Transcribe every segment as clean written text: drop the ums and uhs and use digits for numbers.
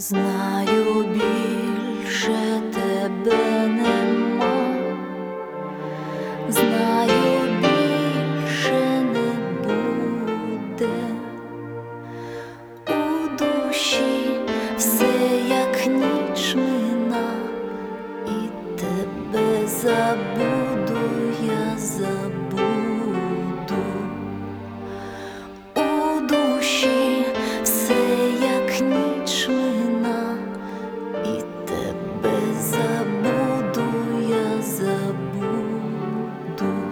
Знаю, більше тебе нема, знаю, більше не буде. У душі все як ніч мина, і тебе забуду, я забуду. У душі все як ніч мина, і тебе забуду, я забуду.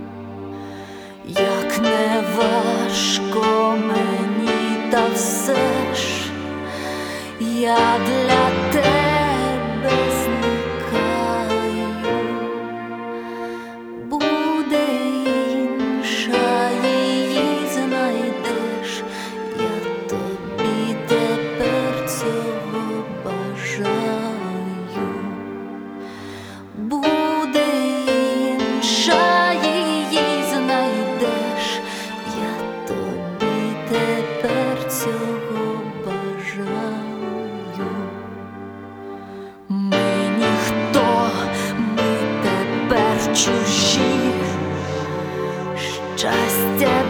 Як не важко мені, та все ж я для тебе зникаю. Буде інша, її знайдеш, я тобі тепер цього бажаю. Буде інша, її знайдеш, я тобі тепер цього бажаю. Ми ніхто, ми тепер чужі, щастя